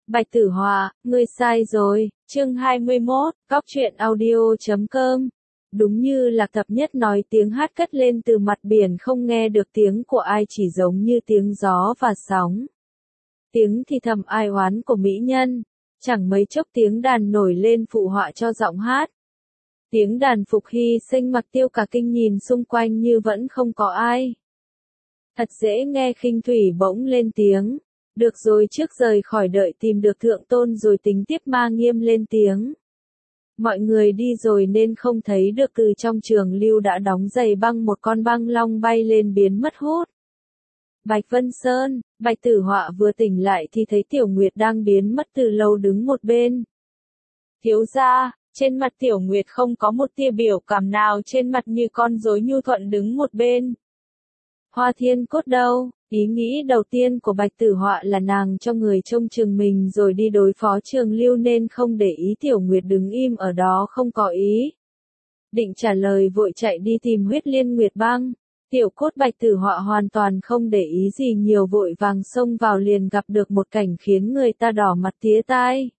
Bạch Tử Họa, ngươi sai rồi, chương 21, góc truyện audio.com. Đúng như Lạc Thập Nhất nói, tiếng hát cất lên từ mặt biển không nghe được tiếng của ai, chỉ giống như tiếng gió và sóng. Tiếng thì thầm ai oán của mỹ nhân, chẳng mấy chốc tiếng đàn nổi lên phụ họa cho giọng hát. Tiếng đàn Phục Hy Sinh mặc Tiêu cả kinh nhìn xung quanh như vẫn không có ai. Thật dễ nghe. Khinh Thủy bỗng lên tiếng. Được rồi, trước rời khỏi đợi tìm được thượng tôn rồi tính tiếp. Ma Nghiêm lên tiếng. Mọi người đi rồi nên không thấy được. Từ trong trường lưu đã đóng giày băng, một con băng long bay lên biến mất hút. Bạch Vân Sơn, Bạch Tử Họa vừa tỉnh lại thì thấy Tiểu Nguyệt đang biến mất từ lâu đứng một bên. Thiếu gia, trên mặt Tiểu Nguyệt không có một tia biểu cảm nào, trên mặt như con rối nhu thuận đứng một bên. Hoa Thiên Cốt đâu? Ý nghĩ đầu tiên của Bạch Tử Họa là nàng cho người trông chừng mình rồi đi đối phó Trường Lưu nên không để ý Tiểu Nguyệt đứng im ở đó không có ý. Định trả lời vội chạy đi tìm Huyết Liên Nguyệt Băng. Tiểu Cốt. Bạch Tử Họa hoàn toàn không để ý gì nhiều, vội vàng xông vào liền gặp được một cảnh khiến người ta đỏ mặt tía tai.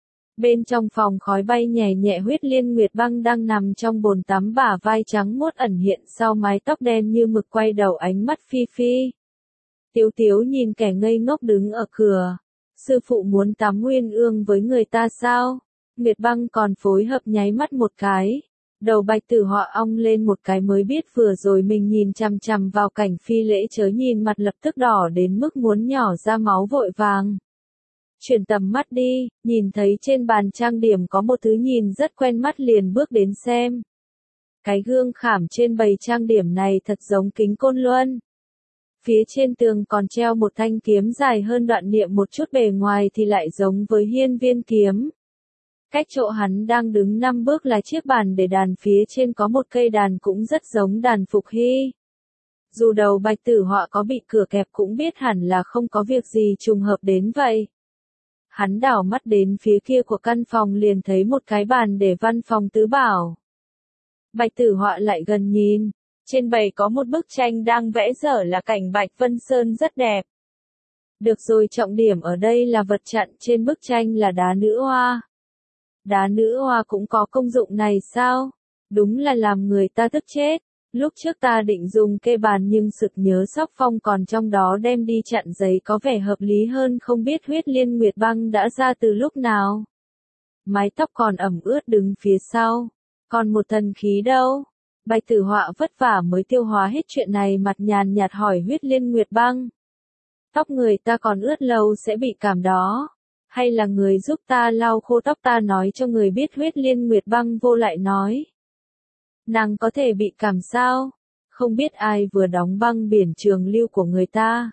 Bên trong phòng khói bay nhẹ nhẹ, Huyết Liên Nguyệt Băng đang nằm trong bồn tắm, bả vai trắng muốt ẩn hiện sau mái tóc đen như mực, quay đầu ánh mắt phi phi. Tiếu Tiếu nhìn kẻ ngây ngốc đứng ở cửa. Sư phụ muốn tắm Nguyên Ương với người ta sao? Nguyệt Băng còn phối hợp nháy mắt một cái. Đầu Bạch Tử Họa ong lên một cái, mới biết vừa rồi mình nhìn chằm chằm vào cảnh phi lễ chớ nhìn, mặt lập tức đỏ đến mức muốn nhỏ ra máu, vội vàng chuyển tầm mắt đi, nhìn thấy trên bàn trang điểm có một thứ nhìn rất quen mắt liền bước đến xem. Cái gương khảm trên bầy trang điểm này thật giống kính Côn Luân. Phía trên tường còn treo một thanh kiếm dài hơn Đoạn Niệm một chút, bề ngoài thì lại giống với Hiên Viên kiếm. Cách chỗ hắn đang đứng 5 bước là chiếc bàn để đàn, phía trên có một cây đàn cũng rất giống đàn Phục Hy. Dù đầu Bạch Tử Họa có bị cửa kẹp cũng biết hẳn là không có việc gì trùng hợp đến vậy. Hắn đảo mắt đến phía kia của căn phòng liền thấy một cái bàn để văn phòng tứ bảo. Bạch Tử Họa lại gần nhìn, trên bày có một bức tranh đang vẽ dở là cảnh Bạch Vân Sơn rất đẹp. Được rồi, trọng điểm ở đây là vật chặn trên bức tranh là đá nữ hoa. Đá nữ hoa cũng có công dụng này sao? Đúng là làm người ta tức chết. Lúc trước ta định dùng kê bàn nhưng sực nhớ Sóc Phong còn trong đó, đem đi chặn giấy có vẻ hợp lý hơn. Không biết Huyết Liên Nguyệt Băng đã ra từ lúc nào? Mái tóc còn ẩm ướt đứng phía sau. Còn một thần khí đâu? Bạch Tử Họa vất vả mới tiêu hóa hết chuyện này, mặt nhàn nhạt hỏi Huyết Liên Nguyệt Băng. Tóc người ta còn ướt lâu sẽ bị cảm đó. Hay là người giúp ta lau khô tóc? Ta nói cho người biết. Huyết Liên Nguyệt Băng vô lại nói. Nàng có thể bị cảm sao? Không biết ai vừa đóng băng biển Trường Lưu của người ta.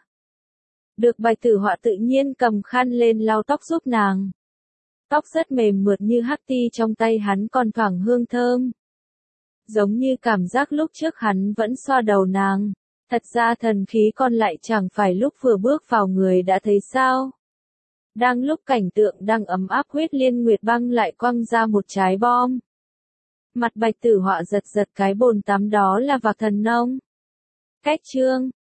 Được. Bạch Tử Họa tự nhiên cầm khăn lên lau tóc giúp nàng. Tóc rất mềm mượt như hắc ti, trong tay hắn còn thoảng hương thơm. Giống như cảm giác lúc trước hắn vẫn xoa đầu nàng. Thật ra thần khí còn lại chẳng phải lúc vừa bước vào người đã thấy sao? Đang lúc cảnh tượng đang ấm áp, Huyết Liên Nguyệt Băng lại quăng ra một trái bom. Mặt Bạch Tử Họa giật giật, cái bồn tắm đó là Vạc Thần Nông. Cách chương